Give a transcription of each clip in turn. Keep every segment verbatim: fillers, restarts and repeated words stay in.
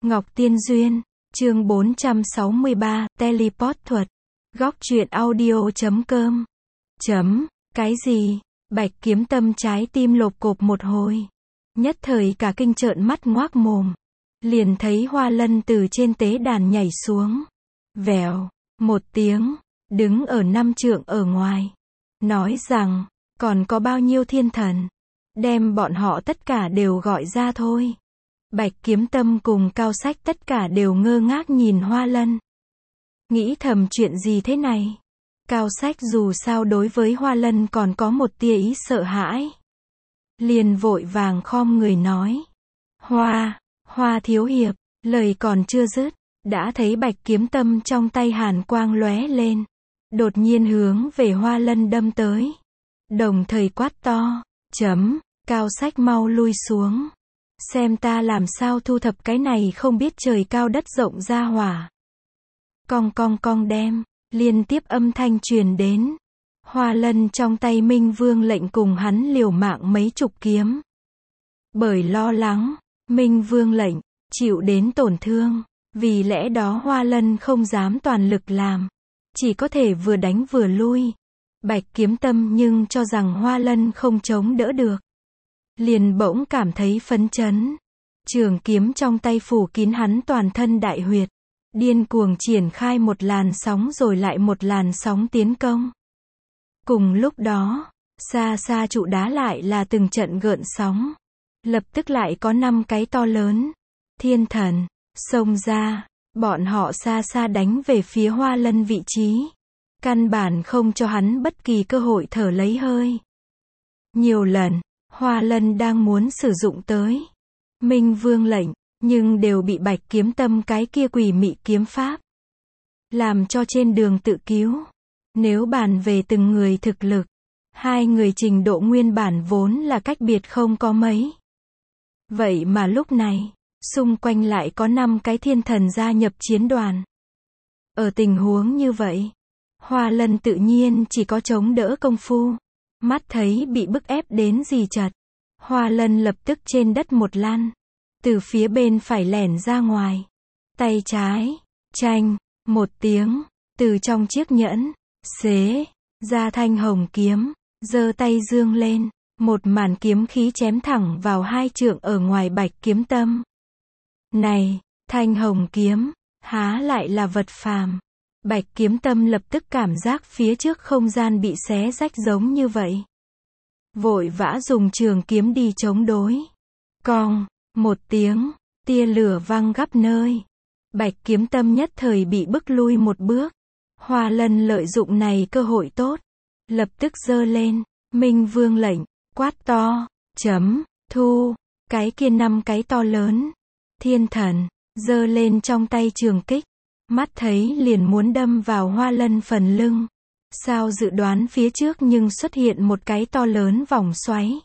Ngọc Tiên Duyên, chương bốn trăm sáu mươi ba, Teleport thuật. Góc truyện audio chấm com. Chấm, cái gì? Bạch Kiếm Tâm trái tim lộp cộp một hồi. Nhất thời cả kinh trợn mắt ngoác mồm. Liền thấy Hoa Lân từ trên tế đàn nhảy xuống. Vèo, một tiếng, đứng ở năm trượng ở ngoài. Nói rằng, còn có bao nhiêu thiên thần. Đem bọn họ tất cả đều gọi ra thôi. Bạch Kiếm Tâm cùng Cao Sách tất cả đều ngơ ngác nhìn Hoa Lân. Nghĩ thầm chuyện gì thế này? Cao Sách dù sao đối với Hoa Lân còn có một tia ý sợ hãi. Liền vội vàng khom người nói. Hoa, Hoa thiếu hiệp, lời còn chưa dứt, đã thấy Bạch Kiếm Tâm trong tay hàn quang lóe lên. Đột nhiên hướng về Hoa Lân đâm tới. Đồng thời quát to, chấm, Cao Sách mau lui xuống. Xem ta làm sao thu thập cái này không biết trời cao đất rộng ra hỏa. Cong cong cong đem, liên tiếp âm thanh truyền đến. Hoa Lân trong tay Minh Vương lệnh cùng hắn liều mạng mấy chục kiếm. Bởi lo lắng, Minh Vương lệnh, chịu đến tổn thương. Vì lẽ đó Hoa Lân không dám toàn lực làm. Chỉ có thể vừa đánh vừa lui. Bạch Kiếm Tâm nhưng cho rằng Hoa Lân không chống đỡ được. Liền bỗng cảm thấy phấn chấn. Trường kiếm trong tay phủ kín hắn toàn thân đại huyệt. Điên cuồng triển khai một làn sóng rồi lại một làn sóng tiến công. Cùng lúc đó, xa xa trụ đá lại là từng trận gợn sóng. Lập tức lại có năm cái to lớn. Thiên thần, xông ra, bọn họ xa xa đánh về phía Hoa Lân vị trí. Căn bản không cho hắn bất kỳ cơ hội thở lấy hơi. Nhiều lần, Hoa Lân đang muốn sử dụng tới Minh Vương lệnh, nhưng đều bị Bạch Kiếm Tâm cái kia quỷ mị kiếm pháp làm cho trên đường tự cứu. Nếu bàn về từng người thực lực, hai người trình độ nguyên bản vốn là cách biệt không có mấy. Vậy mà lúc này, xung quanh lại có năm cái thiên thần gia nhập chiến đoàn. Ở tình huống như vậy, Hoa Lân tự nhiên chỉ có chống đỡ công phu. Mắt thấy bị bức ép đến gì chật. Hoa Lân lập tức trên đất một lăn. Từ phía bên phải lẻn ra ngoài. Tay trái, chanh, một tiếng, từ trong chiếc nhẫn, xế, ra thanh hồng kiếm, giơ tay dương lên. Một màn kiếm khí chém thẳng vào hai trượng ở ngoài Bạch Kiếm Tâm. Này, thanh hồng kiếm, há lại là vật phàm. Bạch Kiếm Tâm lập tức cảm giác phía trước không gian bị xé rách giống như vậy. Vội vã dùng trường kiếm đi chống đối. Cong, một tiếng, tia lửa văng khắp nơi. Bạch Kiếm Tâm nhất thời bị bức lui một bước. Hoa Lân lợi dụng này cơ hội tốt. Lập tức giơ lên, Minh Vương lệnh, quát to, chấm, thu, cái kia năm cái to lớn. Thiên thần, giơ lên trong tay trường kích. Mắt thấy liền muốn đâm vào Hoa Lân phần lưng. Sao dự đoán phía trước nhưng xuất hiện một cái to lớn vòng xoáy.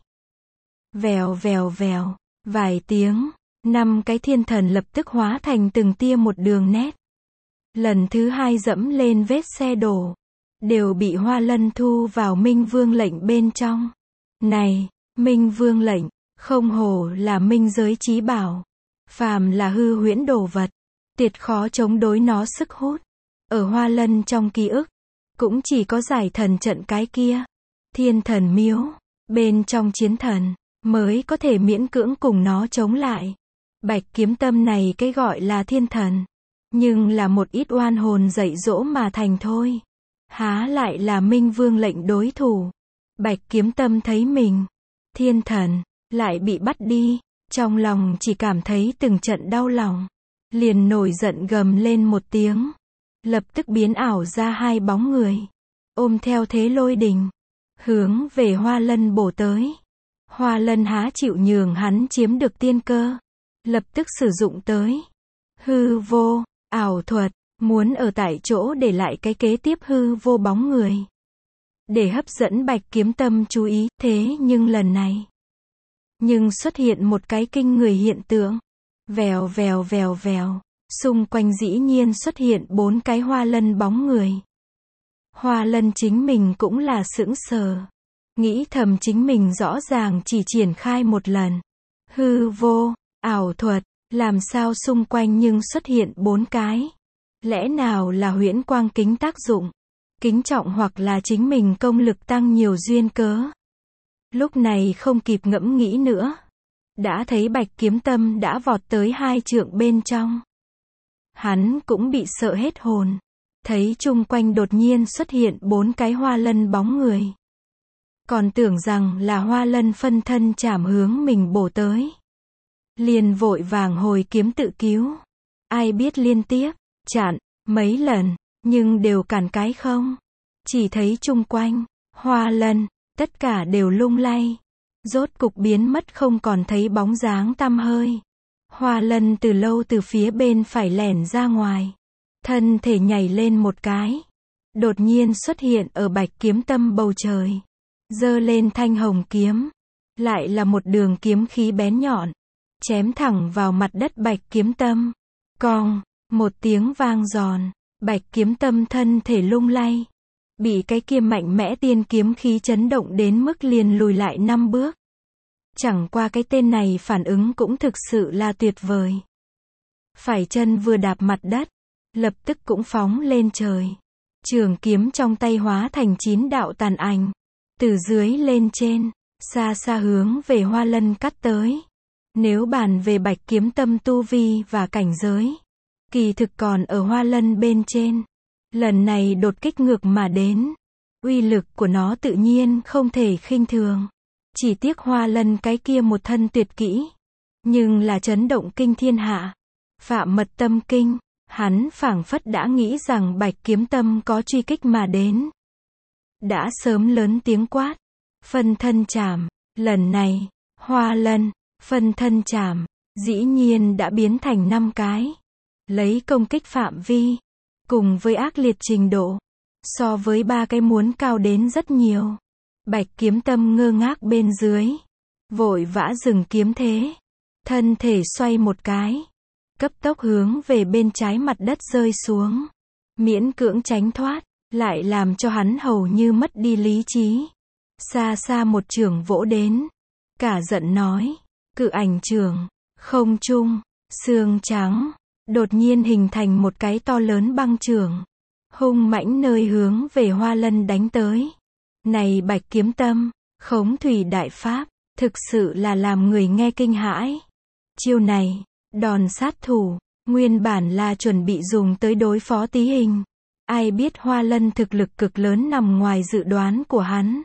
Vèo vèo vèo, vài tiếng, năm cái thiên thần lập tức hóa thành từng tia một đường nét. Lần thứ hai dẫm lên vết xe đổ. Đều bị Hoa Lân thu vào Minh Vương lệnh bên trong. Này, Minh Vương lệnh, không hổ là minh giới chí bảo. Phàm là hư huyễn đồ vật. Tuyệt khó chống đối nó sức hút. Ở Hoa Lân trong ký ức, cũng chỉ có giải thần trận cái kia. Thiên thần miếu, bên trong chiến thần, mới có thể miễn cưỡng cùng nó chống lại. Bạch Kiếm Tâm này cái gọi là thiên thần. Nhưng là một ít oan hồn dạy dỗ mà thành thôi. Há lại là Minh Vương lệnh đối thủ. Bạch Kiếm Tâm thấy mình, thiên thần, lại bị bắt đi. Trong lòng chỉ cảm thấy từng trận đau lòng. Liền nổi giận gầm lên một tiếng. Lập tức biến ảo ra hai bóng người. Ôm theo thế lôi đình. Hướng về Hoa Lân bổ tới. Hoa Lân há chịu nhường hắn chiếm được tiên cơ. Lập tức sử dụng tới hư vô, ảo thuật. Muốn ở tại chỗ để lại cái kế tiếp hư vô bóng người. Để hấp dẫn Bạch Kiếm Tâm chú ý. Thế nhưng lần này. Nhưng xuất hiện một cái kinh người hiện tượng. Vèo vèo vèo vèo, xung quanh dĩ nhiên xuất hiện bốn cái Hoa Lân bóng người. Hoa Lân chính mình cũng là sững sờ. Nghĩ thầm chính mình rõ ràng chỉ triển khai một lần. Hư vô, ảo thuật, Làm sao xung quanh nhưng xuất hiện bốn cái? Lẽ nào là huyễn quang kính tác dụng? Kính trọng hoặc là chính mình công lực tăng nhiều duyên cớ? Lúc này không kịp ngẫm nghĩ nữa. Đã thấy Bạch Kiếm Tâm đã vọt tới hai trượng bên trong. Hắn cũng bị sợ hết hồn. Thấy chung quanh đột nhiên xuất hiện bốn cái hoa lân bóng người. Còn tưởng rằng là hoa lân phân thân chảm hướng mình bổ tới. Liền vội vàng hồi kiếm tự cứu. Ai biết liên tiếp, chặn, mấy lần, nhưng đều cản cái không. Chỉ thấy chung quanh, hoa lân, tất cả đều lung lay. Rốt cục biến mất không còn thấy bóng dáng tăm hơi. Hoa lân từ lâu từ phía bên phải lẻn ra ngoài. Thân thể nhảy lên một cái. Đột nhiên xuất hiện ở Bạch Kiếm Tâm bầu trời. Giơ lên thanh hồng kiếm. Lại là một đường kiếm khí bén nhọn. Chém thẳng vào mặt đất Bạch Kiếm Tâm. Cong, một tiếng vang giòn. Bạch Kiếm Tâm thân thể lung lay. Bị cái kia mạnh mẽ tiên kiếm khí chấn động đến mức liền lùi lại năm bước. Chẳng qua cái tên này phản ứng cũng thực sự là tuyệt vời. Phải chân vừa đạp mặt đất, lập tức cũng phóng lên trời. Trường kiếm trong tay hóa thành chín đạo tàn ảnh. Từ dưới lên trên, xa xa hướng về hoa lân cắt tới. Nếu bàn về Bạch Kiếm Tâm tu vi và cảnh giới, kỳ thực còn ở hoa lân bên trên. Lần này đột kích ngược mà đến. Uy lực của nó tự nhiên không thể khinh thường. Chỉ tiếc hoa lân cái kia một thân tuyệt kỹ. Nhưng là chấn động kinh thiên hạ. Phạm mật tâm kinh. Hắn phảng phất đã nghĩ rằng Bạch Kiếm Tâm có truy kích mà đến. Đã sớm lớn tiếng quát. Phân thân chảm. Lần này, hoa lân, phân thân chảm, dĩ nhiên đã biến thành năm cái. Lấy công kích phạm vi, cùng với ác liệt trình độ, so với ba cái muốn cao đến rất nhiều. Bạch Kiếm Tâm ngơ ngác bên dưới. Vội vã dừng kiếm thế. Thân thể xoay một cái. Cấp tốc hướng về bên trái mặt đất rơi xuống. Miễn cưỡng tránh thoát. Lại làm cho hắn hầu như mất đi lý trí. Xa xa một chưởng vỗ đến. Cả giận nói. Cự ảnh chưởng. Không trung. Xương trắng. Đột nhiên hình thành một cái to lớn băng chưởng. Hung mãnh nơi hướng về hoa lân đánh tới. Này Bạch Kiếm Tâm. Khống thủy đại pháp. Thực sự là làm người nghe kinh hãi. Chiêu này. Đòn sát thủ. Nguyên bản là chuẩn bị dùng tới đối phó Tí Hình. Ai biết hoa lân thực lực cực lớn nằm ngoài dự đoán của hắn.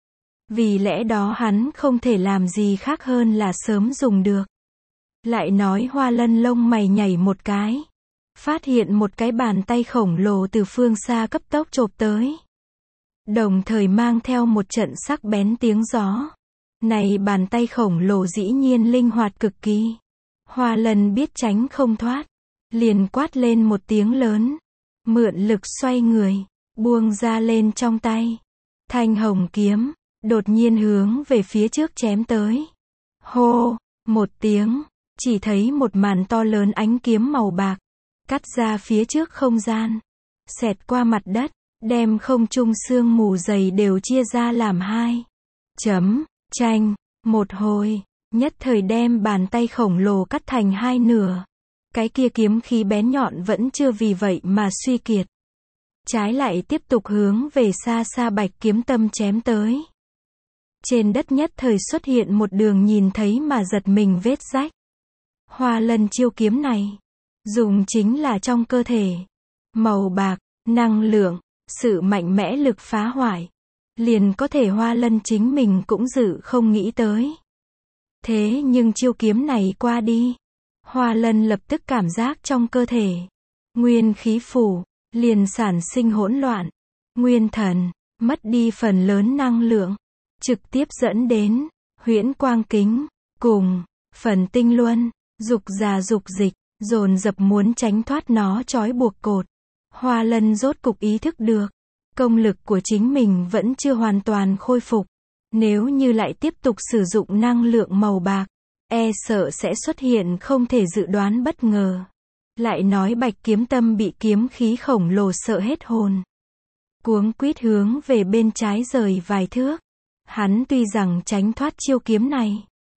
Vì lẽ đó hắn không thể làm gì khác hơn là sớm dùng được. Lại nói hoa lân lông mày nhảy một cái. Phát hiện một cái bàn tay khổng lồ từ phương xa cấp tốc chộp tới. Đồng thời mang theo một trận sắc bén tiếng gió. Này bàn tay khổng lồ dĩ nhiên linh hoạt cực kỳ. Hoa lân biết tránh không thoát. Liền quát lên một tiếng lớn. Mượn lực xoay người. Buông ra lên trong tay. Thanh hồng kiếm. Đột nhiên hướng về phía trước chém tới. Hô. Một tiếng. Chỉ thấy một màn to lớn ánh kiếm màu bạc. Cắt ra phía trước không gian. Xẹt qua mặt đất. Đem không trung sương mù dày đều chia ra làm hai. Chấm. Tranh. Một hồi. Nhất thời đem bàn tay khổng lồ cắt thành hai nửa. Cái kia kiếm khí bén nhọn vẫn chưa vì vậy mà suy kiệt. Trái lại tiếp tục hướng về xa xa Bạch Kiếm Tâm chém tới. Trên đất nhất thời xuất hiện một đường nhìn thấy mà giật mình vết rách. Hoa lân chiêu kiếm này. Dùng chính là trong cơ thể. Màu bạc, năng lượng, sự mạnh mẽ lực phá hoại. Liền có thể hoa lân chính mình cũng dự không nghĩ tới. Thế nhưng chiêu kiếm này qua đi. Hoa lân lập tức cảm giác trong cơ thể. Nguyên khí phủ, liền sản sinh hỗn loạn. Nguyên thần, mất đi phần lớn năng lượng. Trực tiếp dẫn đến, huyễn quang kính, cùng, phần tinh luân, dục già dục dịch, dồn dập muốn tránh thoát nó trói buộc cột. Hoa lân rốt cục ý thức được. Công lực của chính mình vẫn chưa hoàn toàn khôi phục. Nếu như lại tiếp tục sử dụng năng lượng màu bạc, e sợ sẽ xuất hiện không thể dự đoán bất ngờ. Lại nói Bạch Kiếm Tâm bị kiếm khí khổng lồ sợ hết hồn. Cuống quýt hướng về bên trái rời vài thước. Hắn tuy rằng tránh thoát chiêu kiếm này,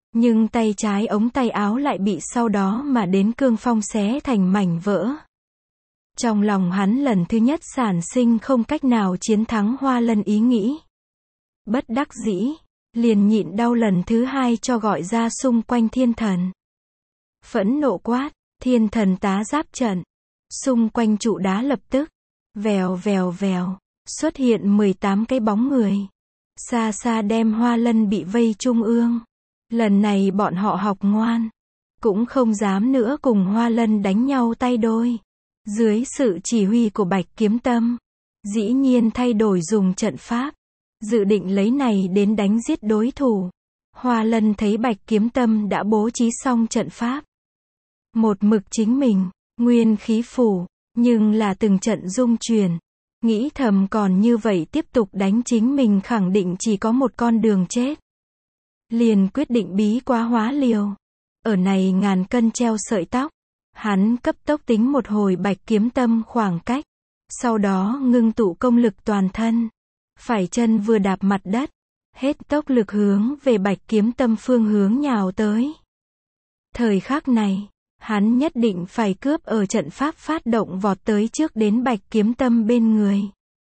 Nhưng tay trái ống tay áo lại bị sau đó mà đến cương phong xé thành mảnh vỡ. Trong lòng hắn lần thứ nhất sản sinh không cách nào chiến thắng Hoa Lân ý nghĩ. Bất đắc dĩ, liền nhịn đau lần thứ hai cho gọi ra xung quanh thiên thần. Phẫn nộ quát, thiên thần tá giáp trận. Xung quanh trụ đá lập tức, vèo vèo vèo, xuất hiện mười tám cái bóng người. Xa xa đem Hoa Lân bị vây trung ương. Lần này bọn họ học ngoan, cũng không dám nữa cùng Hoa Lân đánh nhau tay đôi. Dưới sự chỉ huy của Bạch Kiếm Tâm, dĩ nhiên thay đổi dùng trận pháp, dự định lấy này đến đánh giết đối thủ. Hoa Lân thấy Bạch Kiếm Tâm đã bố trí xong trận pháp. Một mực chính mình, nguyên khí phủ, nhưng là từng trận dung chuyển. Nghĩ thầm còn như vậy tiếp tục đánh chính mình khẳng định chỉ có một con đường chết. Liền quyết định bí quá hóa liều. Ở này ngàn cân treo sợi tóc. Hắn cấp tốc tính một hồi Bạch Kiếm Tâm khoảng cách. Sau đó ngưng tụ công lực toàn thân. Phải chân vừa đạp mặt đất. Hết tốc lực hướng về Bạch Kiếm Tâm phương hướng nhào tới. Thời khắc này, hắn nhất định phải cướp ở trận pháp phát động vọt tới trước đến Bạch Kiếm Tâm bên người.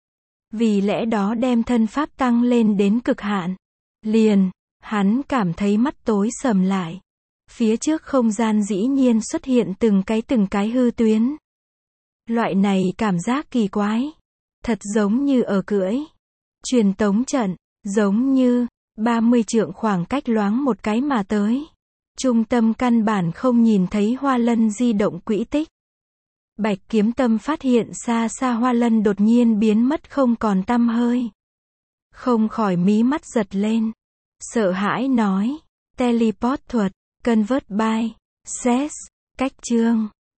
Vì lẽ đó đem thân pháp tăng lên đến cực hạn. Liền, hắn cảm thấy mắt tối sầm lại. Phía trước không gian dĩ nhiên xuất hiện từng cái từng cái hư tuyến. Loại này cảm giác kỳ quái. Thật giống như ở cưỡi truyền tống trận, giống như ba mươi trượng khoảng cách loáng một cái mà tới. Trung tâm căn bản không nhìn thấy Hoa Lân di động quỹ tích. Bạch Kiếm Tâm phát hiện xa xa Hoa Lân đột nhiên biến mất không còn tăm hơi. Không khỏi mí mắt giật lên. Sợ hãi nói, teleport thuật, convert by, ses, cách chương.